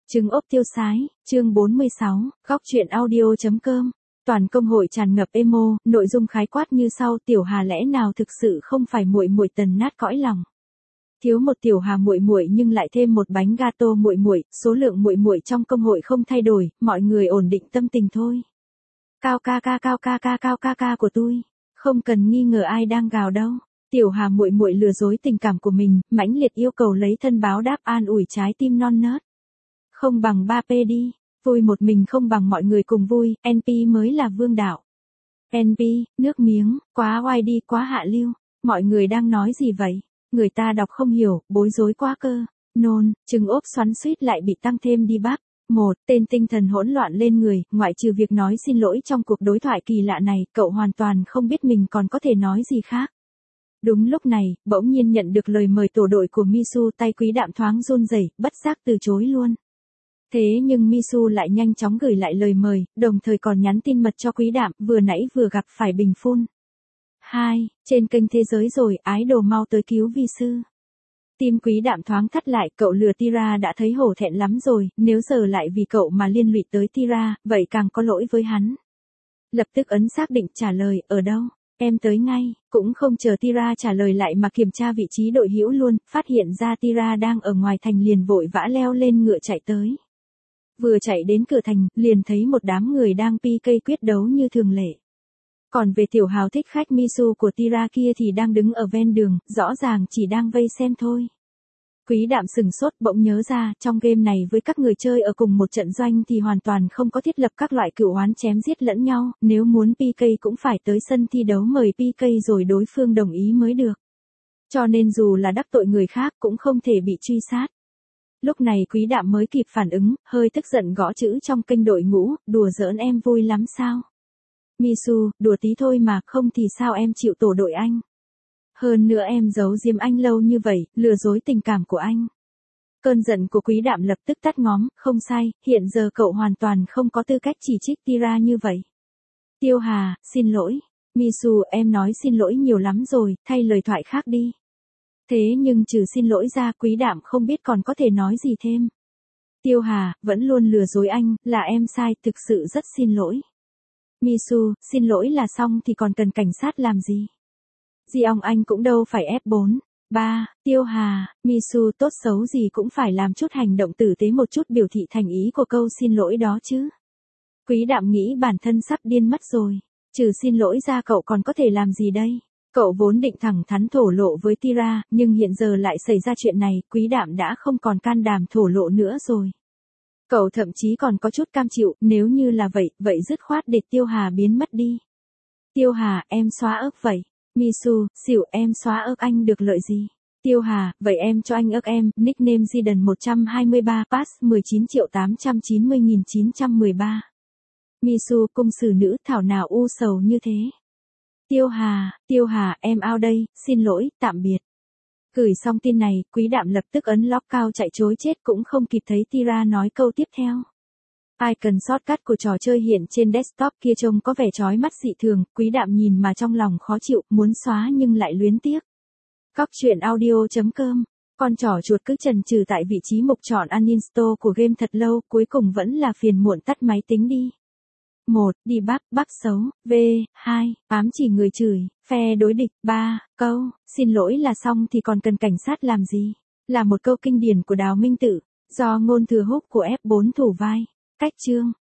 Trứng ốp tiêu sái, chương 46, góc truyện audio.com. Toàn công hội tràn ngập emo, nội dung khái quát như sau: Tiểu Hà lẽ nào thực sự không phải muội muội Tần nát cõi lòng. Thiếu một Tiểu Hà muội muội nhưng lại thêm một bánh gato muội muội, số lượng muội muội trong công hội không thay đổi, mọi người ổn định tâm tình thôi. Cao ca của tôi, không cần nghi ngờ ai đang gào đâu. Tiểu Hà muội muội lừa dối tình cảm của mình, mãnh liệt yêu cầu lấy thân báo đáp, an ủi trái tim non nớt. Không bằng 3P đi, vui một mình không bằng mọi người cùng vui, NP mới là vương đạo. NP, nước miếng, quá oai đi, quá hạ lưu, mọi người đang nói gì vậy? Người ta đọc không hiểu, bối rối quá cơ. Nôn, trứng ốp xoắn xuýt lại bị tăng thêm đi bác. Một, tên tinh thần hỗn loạn lên người, ngoại trừ việc nói xin lỗi trong cuộc đối thoại kỳ lạ này, cậu hoàn toàn không biết mình còn có thể nói gì khác. Đúng lúc này, bỗng nhiên nhận được lời mời tổ đội của Misu, tay Quý Đạm thoáng run rẩy, bất giác từ chối luôn. Thế nhưng Misu lại nhanh chóng gửi lại lời mời, đồng thời còn nhắn tin mật cho Quý Đạm, vừa nãy vừa gặp phải bình phun. 2. Trên kênh Thế Giới rồi, ái đồ mau tới cứu vi sư. Tim Quý Đạm thoáng thắt lại, cậu lừa Tira đã thấy hổ thẹn lắm rồi, nếu giờ lại vì cậu mà liên lụy tới Tira, vậy càng có lỗi với hắn. Lập tức ấn xác định trả lời, ở đâu? Em tới ngay, cũng không chờ Tira trả lời lại mà kiểm tra vị trí đội hữu luôn, phát hiện ra Tira đang ở ngoài thành liền vội vã leo lên ngựa chạy tới. Vừa chạy đến cửa thành, liền thấy một đám người đang PK quyết đấu như thường lệ. Còn về tiểu hào thích khách Misu của Tira kia thì đang đứng ở ven đường, rõ ràng chỉ đang vây xem thôi. Quý Đạm sừng sốt, bỗng nhớ ra, trong game này với các người chơi ở cùng một trận doanh thì hoàn toàn không có thiết lập các loại cựu oán chém giết lẫn nhau, nếu muốn PK cũng phải tới sân thi đấu mời PK rồi đối phương đồng ý mới được. Cho nên dù là đắc tội người khác cũng không thể bị truy sát. Lúc này Quý Đạm mới kịp phản ứng, hơi tức giận gõ chữ trong kênh đội ngũ, đùa giỡn em vui lắm sao? Misu, đùa tí thôi mà, không thì sao em chịu tổ đội anh? Hơn nữa em giấu giếm anh lâu như vậy, lừa dối tình cảm của anh. Cơn giận của Quý Đạm lập tức tắt ngóm, không sai, hiện giờ cậu hoàn toàn không có tư cách chỉ trích Tira như vậy. Tiêu Hà, xin lỗi. Misu, em nói xin lỗi nhiều lắm rồi, thay lời thoại khác đi. Thế nhưng trừ xin lỗi ra, Quý Đạm không biết còn có thể nói gì thêm. Tiêu Hà, vẫn luôn lừa dối anh, là em sai, thực sự rất xin lỗi. Misu, xin lỗi là xong thì còn cần cảnh sát làm gì? Ông anh cũng đâu phải F4. 3. Tiêu Hà, Misu tốt xấu gì cũng phải làm chút hành động tử tế một chút biểu thị thành ý của câu xin lỗi đó chứ. Quý Đạm nghĩ bản thân sắp điên mất rồi. Trừ xin lỗi ra cậu còn có thể làm gì đây? Cậu vốn định thẳng thắn thổ lộ với Tira, nhưng hiện giờ lại xảy ra chuyện này, Quý Đạm đã không còn can đảm thổ lộ nữa rồi. Cậu thậm chí còn có chút cam chịu, nếu như là vậy dứt khoát để Tiêu Hà biến mất đi. Tiêu Hà, em xóa ức vậy. Misu, xỉu, em xóa ức anh được lợi gì? Tiêu Hà, vậy em cho anh ức em, nickname Zidane 123, pass 19.890.913. Misu, cung xử nữ, thảo nào u sầu như thế? Tiêu Hà, em out đây, xin lỗi, tạm biệt. Gửi xong tin này, Quý Đạm lập tức ấn lock cao chạy trối chết cũng không kịp thấy Tira nói câu tiếp theo. Icon shortcut của trò chơi hiện trên desktop kia trông có vẻ chói mắt dị thường, Quý Đạm nhìn mà trong lòng khó chịu, muốn xóa nhưng lại luyến tiếc. Góc truyện audio.com. Con trỏ chuột cứ chần chừ tại vị trí mục chọn uninstall của game thật lâu, cuối cùng vẫn là phiền muộn tắt máy tính đi. 1. Đi bác xấu. V. 2. Ám chỉ người chửi, phe đối địch. 3. Câu, xin lỗi là xong thì còn cần cảnh sát làm gì? Là một câu kinh điển của Đào Minh Tự, do ngôn thừa húc của F4 thủ vai. Cách chương.